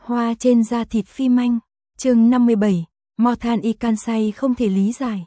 Hoa trên da thịt phim anh, chương 57, Morthan y Kansai không thể lý giải.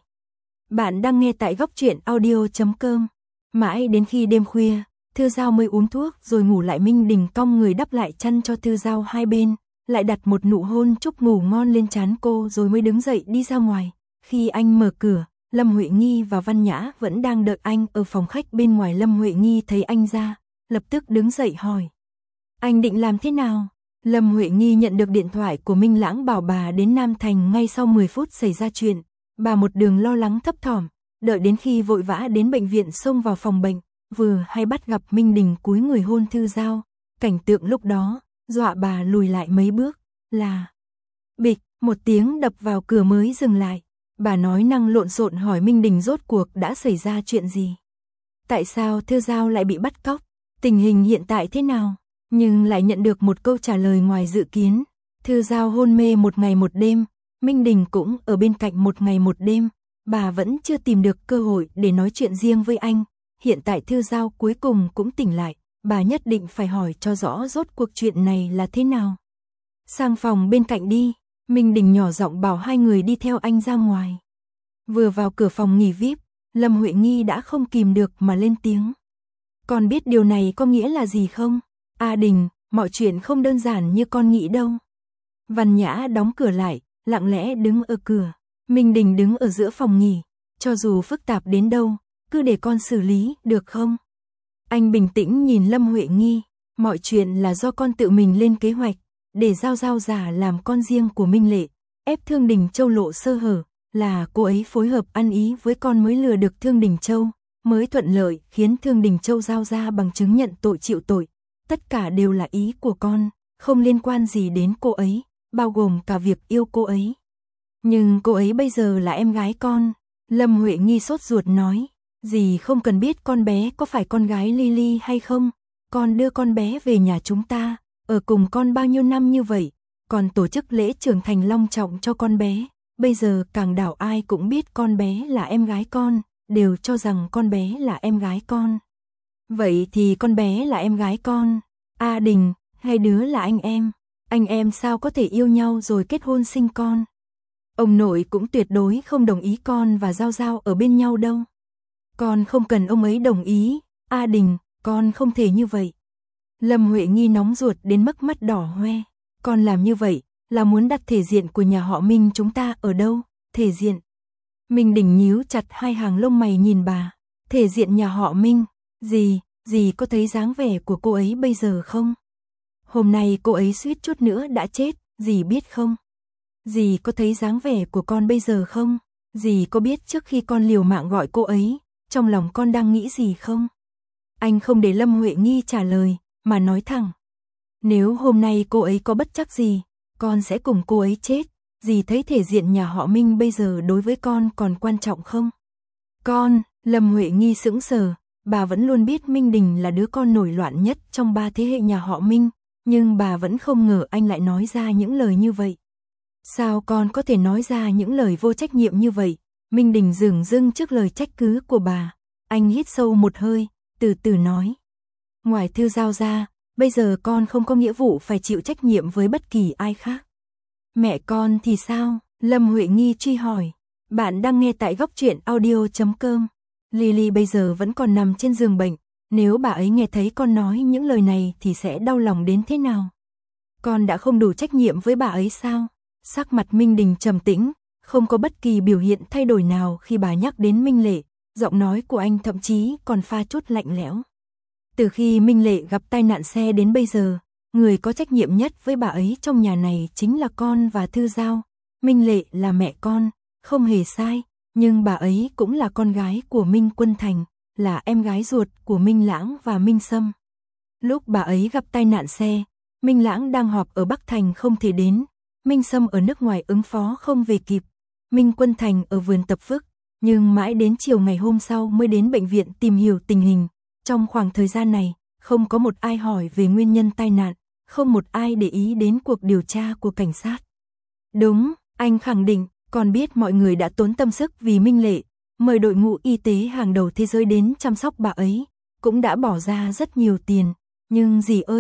Bạn đang nghe tại góc truyện audio.com. Mãi đến khi đêm khuya, Thư Giao mới uống thuốc rồi ngủ lại. Minh Đình cong người đắp lại chăn cho Thư Giao hai bên, lại đặt một nụ hôn chúc ngủ ngon lên trán cô rồi mới đứng dậy đi ra ngoài. Khi anh mở cửa, Lâm Huệ Nghi và Văn Nhã vẫn đang đợi anh ở phòng khách bên ngoài. Lâm Huệ Nghi thấy anh ra, lập tức đứng dậy hỏi: "Anh định làm thế nào?" Lâm Huệ Nghi nhận được điện thoại của Minh Lãng bảo bà đến Nam Thành ngay sau 10 phút xảy ra chuyện. Bà một đường lo lắng thấp thỏm, đợi đến khi vội vã đến bệnh viện xông vào phòng bệnh, vừa hay bắt gặp Minh Đình cúi người hôn Thư Giao. Cảnh tượng lúc đó dọa bà lùi lại mấy bước. Là bịch, một tiếng đập vào cửa mới dừng lại. Bà nói năng lộn xộn hỏi Minh Đình rốt cuộc đã xảy ra chuyện gì. Tại sao Thư Giao lại bị bắt cóc? Tình hình hiện tại thế nào? Nhưng lại nhận được một câu trả lời ngoài dự kiến. Thư Giao hôn mê một ngày một đêm, Minh Đình cũng ở bên cạnh một ngày một đêm. Bà vẫn chưa tìm được cơ hội để nói chuyện riêng với anh. Hiện tại Thư Giao cuối cùng cũng tỉnh lại, bà nhất định phải hỏi cho rõ rốt cuộc chuyện này là thế nào. Sang phòng bên cạnh đi, Minh Đình nhỏ giọng bảo hai người đi theo anh ra ngoài. Vừa vào cửa phòng nghỉ VIP, Lâm Huệ Nghi đã không kìm được mà lên tiếng: "Con biết điều này có nghĩa là gì không? A Đình, mọi chuyện không đơn giản như con nghĩ đâu." Văn Nhã đóng cửa lại, lặng lẽ đứng ở cửa. Minh Đình đứng ở giữa phòng nghỉ. "Cho dù phức tạp đến đâu, cứ để con xử lý, được không?" Anh bình tĩnh nhìn Lâm Huệ Nghi. "Mọi chuyện là do con tự mình lên kế hoạch, để Giao Giao giả làm con riêng của Minh Lệ, ép Thương Đình Châu lộ sơ hở, là cô ấy phối hợp ăn ý với con mới lừa được Thương Đình Châu, mới thuận lợi khiến Thương Đình Châu giao ra bằng chứng nhận tội chịu tội. Tất cả đều là ý của con, không liên quan gì đến cô ấy, bao gồm cả việc yêu cô ấy. Nhưng cô ấy bây giờ là em gái con." Lâm Huệ Nghi sốt ruột nói: "Dì không cần biết con bé có phải con gái Lily hay không. Con đưa con bé về nhà chúng ta, ở cùng con bao nhiêu năm như vậy, còn tổ chức lễ trưởng thành long trọng cho con bé. Bây giờ càng đảo ai cũng biết con bé là em gái con, đều cho rằng con bé là em gái con. Vậy thì con bé là em gái con. A Đình, hai đứa là anh em sao có thể yêu nhau rồi kết hôn sinh con. Ông nội cũng tuyệt đối không đồng ý con và Giao Giao ở bên nhau đâu. Con không cần ông ấy đồng ý, A Đình, con không thể như vậy." Lâm Huệ Nghi nóng ruột đến mức mắt đỏ hoe. "Con làm như vậy là muốn đặt thể diện của nhà họ Minh chúng ta ở đâu? Thể diện?" Minh Đình nhíu chặt hai hàng lông mày nhìn bà. "Thể diện nhà họ Minh? Dì có thấy dáng vẻ của cô ấy bây giờ không? Hôm nay cô ấy suýt chút nữa đã chết, dì biết không? Dì có thấy dáng vẻ của con bây giờ không? Dì có biết trước khi con liều mạng gọi cô ấy, trong lòng con đang nghĩ gì không?" Anh không để Lâm Huệ Nghi trả lời, mà nói thẳng: "Nếu hôm nay cô ấy có bất trắc gì, con sẽ cùng cô ấy chết. Dì thấy thể diện nhà họ Minh bây giờ đối với con còn quan trọng không?" "Con..." Lâm Huệ Nghi sững sờ. Bà vẫn luôn biết Minh Đình là đứa con nổi loạn nhất trong 3 thế hệ nhà họ Minh, nhưng bà vẫn không ngờ anh lại nói ra những lời như vậy. "Sao con có thể nói ra những lời vô trách nhiệm như vậy?" Minh Đình dửng dưng trước lời trách cứ của bà. Anh hít sâu một hơi, từ từ nói: "Ngoài Thư Giao ra, bây giờ con không có nghĩa vụ phải chịu trách nhiệm với bất kỳ ai khác." "Mẹ con thì sao?" Lâm Huệ Nghi truy hỏi. Bạn đang nghe tại góc truyện audio.com. Lily bây giờ vẫn còn nằm trên giường bệnh, nếu bà ấy nghe thấy con nói những lời này thì sẽ đau lòng đến thế nào. Con đã không đủ trách nhiệm với bà ấy sao? Sắc mặt Minh Đình trầm tĩnh, không có bất kỳ biểu hiện thay đổi nào khi bà nhắc đến Minh Lệ, giọng nói của anh thậm chí còn pha chút lạnh lẽo. Từ khi Minh Lệ gặp tai nạn xe đến bây giờ, người có trách nhiệm nhất với bà ấy trong nhà này chính là con và Thư Giao. Minh Lệ là mẹ con, không hề sai, nhưng bà ấy cũng là con gái của Minh Quân Thành, là em gái ruột của Minh Lãng và Minh Sâm. Lúc bà ấy gặp tai nạn xe, Minh Lãng đang họp ở Bắc Thành không thể đến, Minh Sâm ở nước ngoài ứng phó không về kịp, Minh Quân Thành ở vườn tập phức, nhưng mãi đến chiều ngày hôm sau mới đến bệnh viện tìm hiểu tình hình. Trong khoảng thời gian này, không có một ai hỏi về nguyên nhân tai nạn, không một ai để ý đến cuộc điều tra của cảnh sát. "Đúng," anh khẳng định, "con biết mọi người đã tốn tâm sức vì Minh Lệ, mời đội ngũ y tế hàng đầu thế giới đến chăm sóc bà ấy, cũng đã bỏ ra rất nhiều tiền, nhưng dì ơi,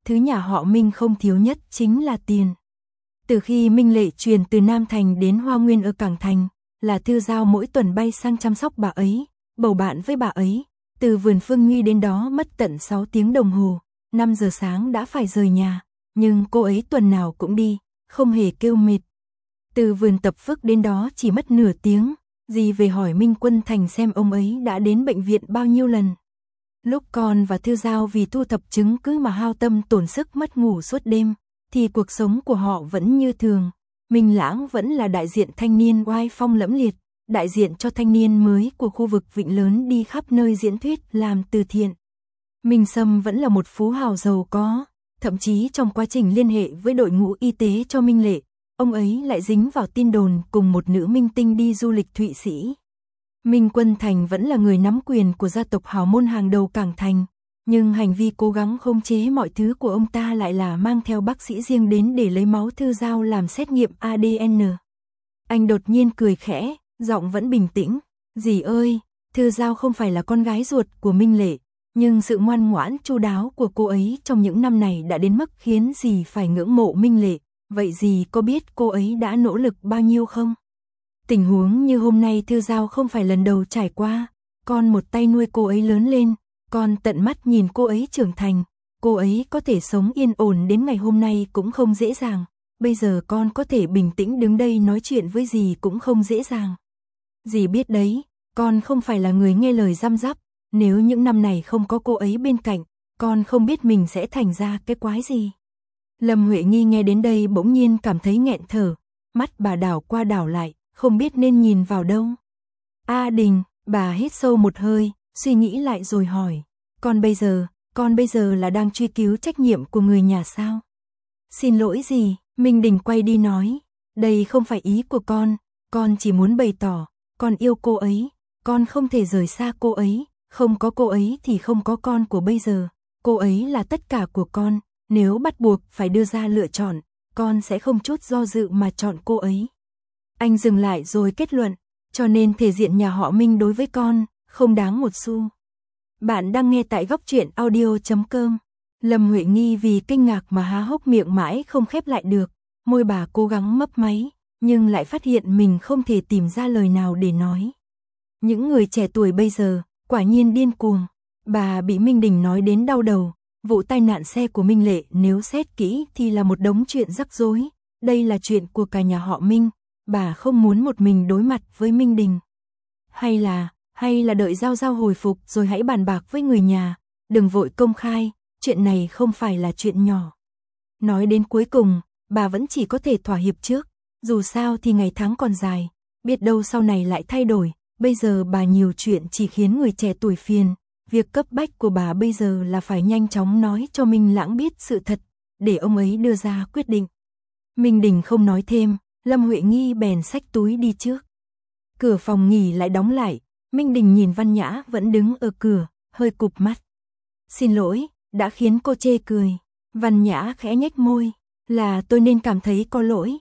thứ nhà họ Minh không thiếu nhất chính là tiền. Từ khi Minh Lệ chuyển từ Nam Thành đến Hoa Nguyên ở Cảng Thành, là Thư Giao mỗi tuần bay sang chăm sóc bà ấy, bầu bạn với bà ấy, từ vườn Phương Nguy đến đó mất tận 6 tiếng đồng hồ, 5 giờ sáng đã phải rời nhà, nhưng cô ấy tuần nào cũng đi, không hề kêu mệt. Từ vườn Tập Phước đến đó chỉ mất nửa tiếng, dì về hỏi Minh Quân Thành xem ông ấy đã đến bệnh viện bao nhiêu lần. Lúc con và Thư Giao vì thu thập chứng cứ mà hao tâm tổn sức mất ngủ suốt đêm, thì cuộc sống của họ vẫn như thường. Minh Lãng vẫn là đại diện thanh niên oai phong lẫm liệt, đại diện cho thanh niên mới của khu vực Vịnh Lớn đi khắp nơi diễn thuyết làm từ thiện. Minh Sâm vẫn là một phú hào giàu có, thậm chí trong quá trình liên hệ với đội ngũ y tế cho Minh Lệ, ông ấy lại dính vào tin đồn cùng một nữ minh tinh đi du lịch Thụy Sĩ. Minh Quân Thành vẫn là người nắm quyền của gia tộc hào môn hàng đầu Cảng Thành, nhưng hành vi cố gắng khống chế mọi thứ của ông ta lại là mang theo bác sĩ riêng đến để lấy máu Thư Giao làm xét nghiệm ADN. Anh đột nhiên cười khẽ, giọng vẫn bình tĩnh, "Dì ơi, Thư Giao không phải là con gái ruột của Minh Lệ, nhưng sự ngoan ngoãn chu đáo của cô ấy trong những năm này đã đến mức khiến dì phải ngưỡng mộ Minh Lệ, vậy dì có biết cô ấy đã nỗ lực bao nhiêu không? Tình huống như hôm nay Thư Giao không phải lần đầu trải qua, con một tay nuôi cô ấy lớn lên, con tận mắt nhìn cô ấy trưởng thành, cô ấy có thể sống yên ổn đến ngày hôm nay cũng không dễ dàng, bây giờ con có thể bình tĩnh đứng đây nói chuyện với dì cũng không dễ dàng. Dì biết đấy, con không phải là người nghe lời răm rắp, nếu những năm này không có cô ấy bên cạnh, con không biết mình sẽ thành ra cái quái gì." Lâm Huệ Nghi nghe đến đây bỗng nhiên cảm thấy nghẹn thở, mắt bà đảo qua đảo lại, không biết nên nhìn vào đâu. "A Đình," bà hít sâu một hơi, suy nghĩ lại rồi hỏi, con bây giờ là đang truy cứu trách nhiệm của người nhà sao?" "Xin lỗi gì?" Minh Đình quay đi nói, "đây không phải ý của con chỉ muốn bày tỏ, con yêu cô ấy, con không thể rời xa cô ấy, không có cô ấy thì không có con của bây giờ, cô ấy là tất cả của con, nếu bắt buộc phải đưa ra lựa chọn, con sẽ không chút do dự mà chọn cô ấy." Anh dừng lại rồi kết luận, "Cho nên thể diện nhà họ Minh đối với con, không đáng một xu." Bạn đang nghe tại góc truyện audio.com. Lâm Huệ Nghi vì kinh ngạc mà há hốc miệng mãi không khép lại được, môi bà cố gắng mấp máy, nhưng lại phát hiện mình không thể tìm ra lời nào để nói. Những người trẻ tuổi bây giờ, quả nhiên điên cuồng. Bà bị Minh Đình nói đến đau đầu, vụ tai nạn xe của Minh Lệ nếu xét kỹ thì là một đống chuyện rắc rối, đây là chuyện của cả nhà họ Minh, bà không muốn một mình đối mặt với Minh Đình. Hay là đợi Giao hồi phục rồi hãy bàn bạc với người nhà, đừng vội công khai, chuyện này không phải là chuyện nhỏ. Nói đến cuối cùng, bà vẫn chỉ có thể thỏa hiệp trước, dù sao thì ngày tháng còn dài, biết đâu sau này lại thay đổi, bây giờ bà nhiều chuyện chỉ khiến người trẻ tuổi phiền, việc cấp bách của bà bây giờ là phải nhanh chóng nói cho Minh Lãng biết sự thật, để ông ấy đưa ra quyết định. Minh Đình không nói thêm, Lâm Huệ Nghi bèn xách túi đi trước. Cửa phòng nghỉ lại đóng lại, Minh Đình nhìn Văn Nhã vẫn đứng ở cửa, hơi cụp mắt. "Xin lỗi, đã khiến cô chê cười." Văn Nhã khẽ nhếch môi, "Là tôi nên cảm thấy có lỗi."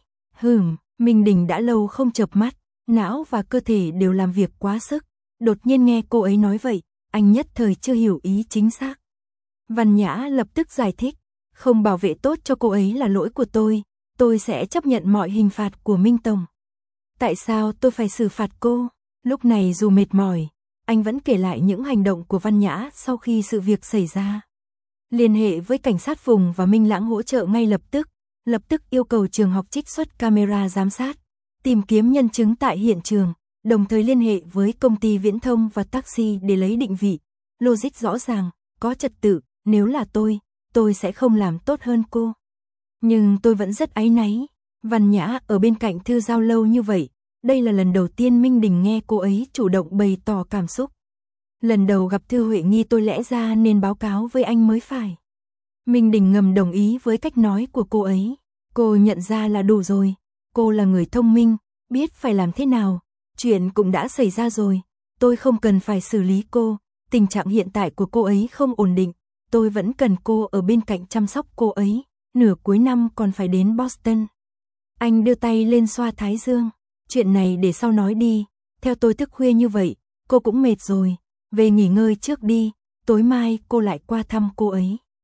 Minh Đình đã lâu không chợp mắt, não và cơ thể đều làm việc quá sức, đột nhiên nghe cô ấy nói vậy, anh nhất thời chưa hiểu ý chính xác. Văn Nhã lập tức giải thích, "Không bảo vệ tốt cho cô ấy là lỗi của tôi sẽ chấp nhận mọi hình phạt của Minh Tổng." "Tại sao tôi phải xử phạt cô?" Lúc này dù mệt mỏi, anh vẫn kể lại những hành động của Văn Nhã sau khi sự việc xảy ra. Liên hệ với cảnh sát vùng và Minh Lãng hỗ trợ ngay lập tức yêu cầu trường học trích xuất camera giám sát, tìm kiếm nhân chứng tại hiện trường, đồng thời liên hệ với công ty viễn thông và taxi để lấy định vị, logic rõ ràng, có trật tự, nếu là tôi sẽ không làm tốt hơn cô. Nhưng tôi vẫn rất áy náy, Văn Nhã ở bên cạnh Thư Giao lâu như vậy, đây là lần đầu tiên Minh Đình nghe cô ấy chủ động bày tỏ cảm xúc. Lần đầu gặp Thư Huệ Nghi tôi lẽ ra nên báo cáo với anh mới phải. Minh Đình ngầm đồng ý với cách nói của cô ấy. Cô nhận ra là đủ rồi. Cô là người thông minh, biết phải làm thế nào. Chuyện cũng đã xảy ra rồi. Tôi không cần phải xử lý cô. Tình trạng hiện tại của cô ấy không ổn định. Tôi vẫn cần cô ở bên cạnh chăm sóc cô ấy. Nửa cuối năm còn phải đến Boston. Anh đưa tay lên xoa thái dương. Chuyện này để sau nói đi. Theo tôi thức khuya như vậy, cô cũng mệt rồi. Về nghỉ ngơi trước đi. Tối mai cô lại qua thăm cô ấy.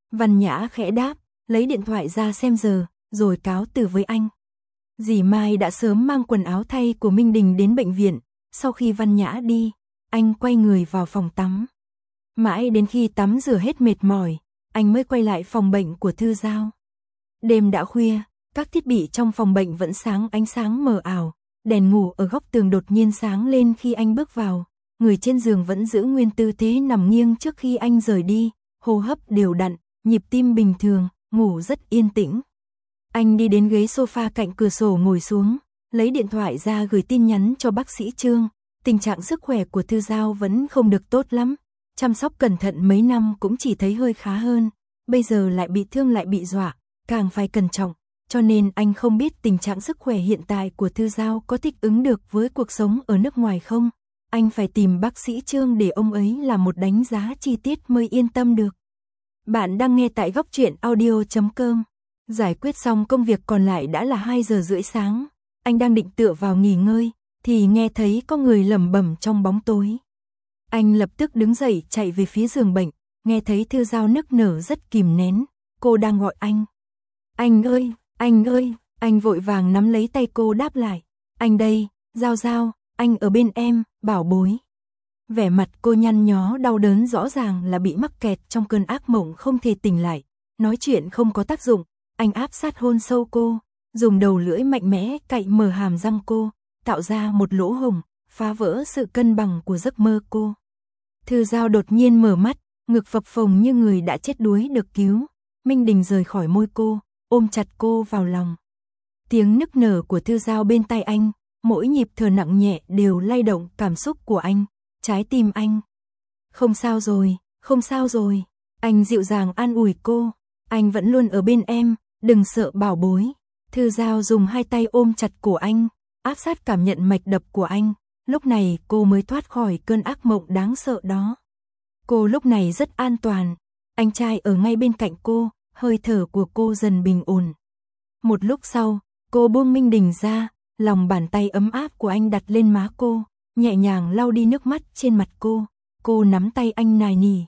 Văn Nhã khẽ đáp, lấy điện thoại ra xem giờ, rồi cáo từ với anh. Dì Mai đã sớm mang quần áo thay của Minh Đình đến bệnh viện, sau khi Văn Nhã đi, anh quay người vào phòng tắm. Mãi đến khi tắm rửa hết mệt mỏi, anh mới quay lại phòng bệnh của Thư Giao. Đêm đã khuya, các thiết bị trong phòng bệnh vẫn sáng ánh sáng mờ ảo, đèn ngủ ở góc tường đột nhiên sáng lên khi anh bước vào, người trên giường vẫn giữ nguyên tư thế nằm nghiêng trước khi anh rời đi, hô hấp đều đặn, nhịp tim bình thường, ngủ rất yên tĩnh. Anh đi đến ghế sofa cạnh cửa sổ ngồi xuống, lấy điện thoại ra gửi tin nhắn cho bác sĩ Trương. Tình trạng sức khỏe của Thư Giao vẫn không được tốt lắm, chăm sóc cẩn thận mấy năm cũng chỉ thấy hơi khá hơn, bây giờ lại bị thương lại bị dọa, càng phải cẩn trọng, cho nên anh không biết tình trạng sức khỏe hiện tại của Thư Giao có thích ứng được với cuộc sống ở nước ngoài không. Anh phải tìm bác sĩ Trương để ông ấy làm một đánh giá chi tiết mới yên tâm được. Bạn đang nghe tại góc truyện audio.com. Giải quyết xong công việc còn lại đã là 2 giờ rưỡi sáng, anh đang định tựa vào nghỉ ngơi, thì nghe thấy có người lẩm bẩm trong bóng tối. Anh lập tức đứng dậy chạy về phía giường bệnh, nghe thấy Thư Giao nức nở rất kìm nén, cô đang gọi anh. Anh ơi, anh vội vàng nắm lấy tay cô đáp lại. Anh đây, Giao Giao, anh ở bên em, bảo bối. Vẻ mặt cô nhăn nhó đau đớn rõ ràng là bị mắc kẹt trong cơn ác mộng không thể tỉnh lại. Nói chuyện không có tác dụng, anh áp sát hôn sâu cô, dùng đầu lưỡi mạnh mẽ cạy mở hàm răng cô, tạo ra một lỗ hổng, phá vỡ sự cân bằng của giấc mơ cô. Thư Giao đột nhiên mở mắt, ngực phập phồng như người đã chết đuối được cứu. Minh Đình rời khỏi môi cô, ôm chặt cô vào lòng. Tiếng nức nở của Thư Giao bên tai anh, mỗi nhịp thở nặng nhẹ đều lay động cảm xúc của anh, trái tim anh. Không sao rồi, không sao rồi. Anh dịu dàng an ủi cô, anh vẫn luôn ở bên em, đừng sợ bảo bối. Thư Giao dùng hai tay ôm chặt cổ anh, áp sát cảm nhận mạch đập của anh. Lúc này cô mới thoát khỏi cơn ác mộng đáng sợ đó. Cô lúc này rất an toàn, anh trai ở ngay bên cạnh cô, hơi thở của cô dần bình ổn. Một lúc sau, cô buông Minh Đình ra, lòng bàn tay ấm áp của anh đặt lên má cô, nhẹ nhàng lau đi nước mắt trên mặt cô. Cô nắm tay anh nài nỉ.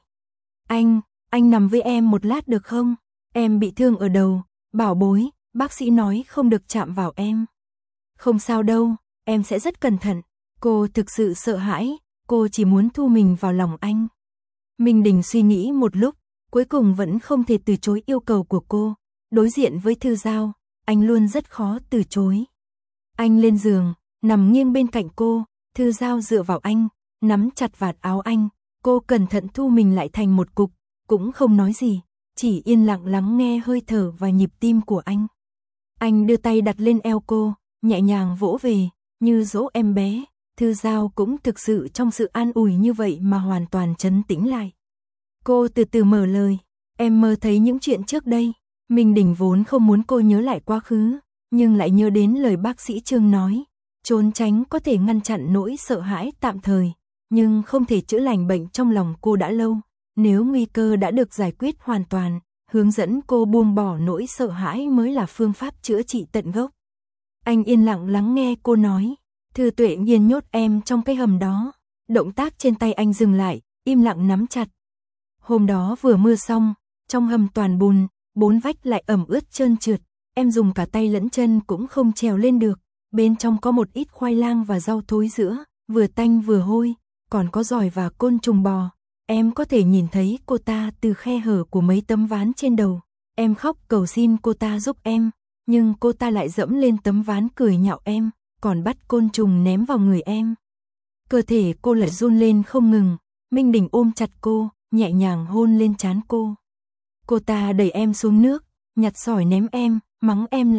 Anh nằm với em một lát được không? Em bị thương ở đầu, bảo bối, bác sĩ nói không được chạm vào em. Không sao đâu, em sẽ rất cẩn thận. Cô thực sự sợ hãi, cô chỉ muốn thu mình vào lòng anh. Minh Đình suy nghĩ một lúc, cuối cùng vẫn không thể từ chối yêu cầu của cô. Đối diện với Thư Giao, anh luôn rất khó từ chối. Anh lên giường, nằm nghiêng bên cạnh cô, Thư Giao dựa vào anh, nắm chặt vạt áo anh. Cô cẩn thận thu mình lại thành một cục, cũng không nói gì, chỉ yên lặng lắng nghe hơi thở và nhịp tim của anh. Anh đưa tay đặt lên eo cô, nhẹ nhàng vỗ về, như dỗ em bé. Thư Giao cũng thực sự trong sự an ủi như vậy mà hoàn toàn trấn tĩnh lại. Cô từ từ mở lời, em mơ thấy những chuyện trước đây. Minh Đình vốn không muốn cô nhớ lại quá khứ, nhưng lại nhớ đến lời bác sĩ Trương nói. Trốn tránh có thể ngăn chặn nỗi sợ hãi tạm thời, nhưng không thể chữa lành bệnh trong lòng cô đã lâu. Nếu nguy cơ đã được giải quyết hoàn toàn, hướng dẫn cô buông bỏ nỗi sợ hãi mới là phương pháp chữa trị tận gốc. Anh yên lặng lắng nghe cô nói. Thư Tuệ Nghiên nhốt em trong cái hầm đó. Động tác trên tay anh dừng lại, im lặng nắm chặt. Hôm đó vừa mưa xong, trong hầm toàn bùn, 4 vách lại ẩm ướt trơn trượt. Em dùng cả tay lẫn chân cũng không trèo lên được. Bên trong có một ít khoai lang và rau thối giữa, vừa tanh vừa hôi, còn có giòi và côn trùng bò. Em có thể nhìn thấy cô ta từ khe hở của mấy tấm ván trên đầu. Em khóc cầu xin cô ta giúp em, nhưng cô ta lại dẫm lên tấm ván cười nhạo em, còn bắt côn trùng ném vào người em. Cơ thể cô lại run lên không ngừng. Minh Đình ôm chặt cô, nhẹ nhàng hôn lên trán cô. Cô ta đẩy em xuống nước, nhặt sỏi ném em, mắng em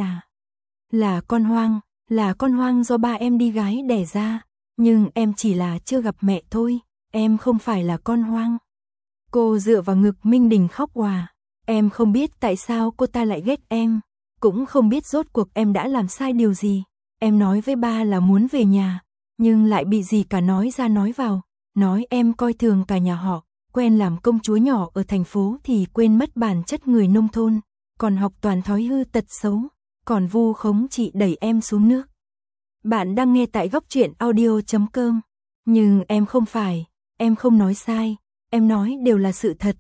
là con hoang do ba em đi gái đẻ ra, nhưng em chỉ là chưa gặp mẹ thôi, em không phải là con hoang. Cô dựa vào ngực Minh Đình khóc òa. Em không biết tại sao cô ta lại ghét em, cũng không biết rốt cuộc em đã làm sai điều gì. Em nói với ba là muốn về nhà, nhưng lại bị dì cả nói ra nói vào, nói em coi thường cả nhà họ, quen làm công chúa nhỏ ở thành phố thì quên mất bản chất người nông thôn, còn học toàn thói hư tật xấu, còn vu khống chị đẩy em xuống nước. Bạn đang nghe tại góc truyện audio.com. Nhưng em không phải, em không nói sai, em nói đều là sự thật.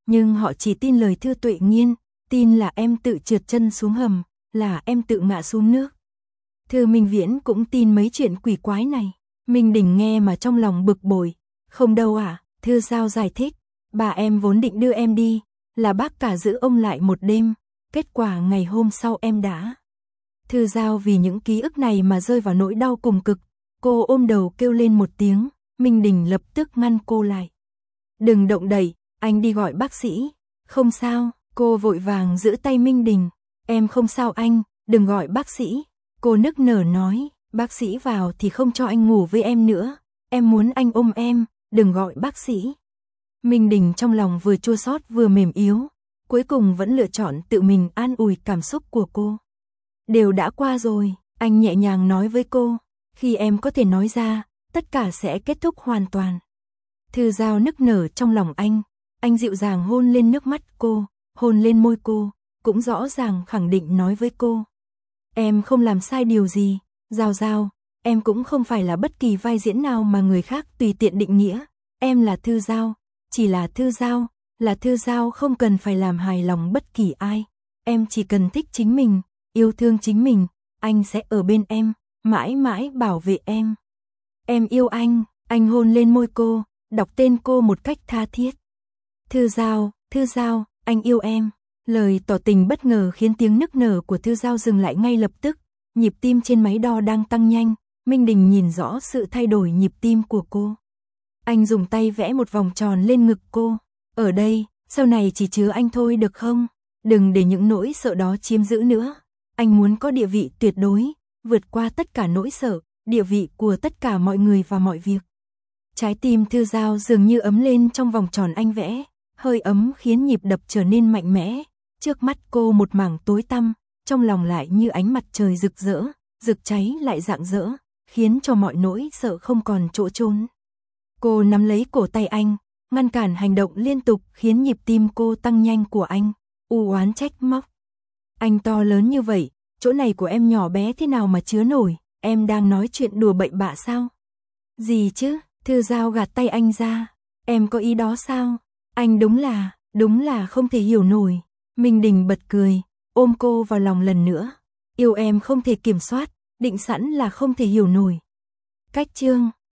nhưng họ chỉ tin lời Thư Tuệ Nghiên, tin là em tự trượt chân xuống hầm, là em tự ngã xuống nước. Thư Minh Viễn cũng tin mấy chuyện quỷ quái này. Minh Đình nghe mà trong lòng bực bội. Không đâu ạ, Thư Giao giải thích, bà em vốn định đưa em đi, là bác cả giữ ông lại một đêm, kết quả ngày hôm sau em đã. Thư Giao vì những ký ức này mà rơi vào nỗi đau cùng cực, cô ôm đầu kêu lên một tiếng, Minh Đình lập tức ngăn cô lại. Đừng động đậy, anh đi gọi bác sĩ. Không sao, cô vội vàng giữ tay Minh Đình, em không sao anh, đừng gọi bác sĩ. Cô nức nở nói, bác sĩ vào thì không cho anh ngủ với em nữa, em muốn anh ôm em, đừng gọi bác sĩ. Minh Đình trong lòng vừa chua xót vừa mềm yếu, cuối cùng vẫn lựa chọn tự mình an ủi cảm xúc của cô. Đều đã qua rồi, anh nhẹ nhàng nói với cô, khi em có thể nói ra, tất cả sẽ kết thúc hoàn toàn. Thư Giao nức nở trong lòng anh dịu dàng hôn lên nước mắt cô, hôn lên môi cô, cũng rõ ràng khẳng định nói với cô. Em không làm sai điều gì, Giao Giao, em cũng không phải là bất kỳ vai diễn nào mà người khác tùy tiện định nghĩa, em là Thư Giao, chỉ là Thư Giao, là Thư Giao không cần phải làm hài lòng bất kỳ ai, em chỉ cần thích chính mình, yêu thương chính mình, anh sẽ ở bên em, mãi mãi bảo vệ em. Em yêu anh hôn lên môi cô, đọc tên cô một cách tha thiết. Thư Giao, anh yêu em. Lời tỏ tình bất ngờ khiến tiếng nức nở của Thư Giao dừng lại ngay lập tức, nhịp tim trên máy đo đang tăng nhanh, Minh Đình nhìn rõ sự thay đổi nhịp tim của cô. Anh dùng tay vẽ một vòng tròn lên ngực cô, ở đây, sau này chỉ chứa anh thôi được không? Đừng để những nỗi sợ đó chiếm giữ nữa. Anh muốn có địa vị tuyệt đối, vượt qua tất cả nỗi sợ, địa vị của tất cả mọi người và mọi việc. Trái tim Thư Giao dường như ấm lên trong vòng tròn anh vẽ, hơi ấm khiến nhịp đập trở nên mạnh mẽ. Trước mắt cô một mảng tối tăm, trong lòng lại như ánh mặt trời rực rỡ, rực cháy lại rạng rỡ, khiến cho mọi nỗi sợ không còn chỗ trốn. Cô nắm lấy cổ tay anh, ngăn cản hành động liên tục khiến nhịp tim cô tăng nhanh của anh, u oán trách móc. Anh to lớn như vậy, chỗ này của em nhỏ bé thế nào mà chứa nổi, em đang nói chuyện đùa bậy bạ sao? Gì chứ, Thư Giao gạt tay anh ra, em có ý đó sao? Anh đúng là không thể hiểu nổi. Minh Đình bật cười, ôm cô vào lòng lần nữa. Yêu em không thể kiểm soát, định sẵn là không thể hiểu nổi. Cách chương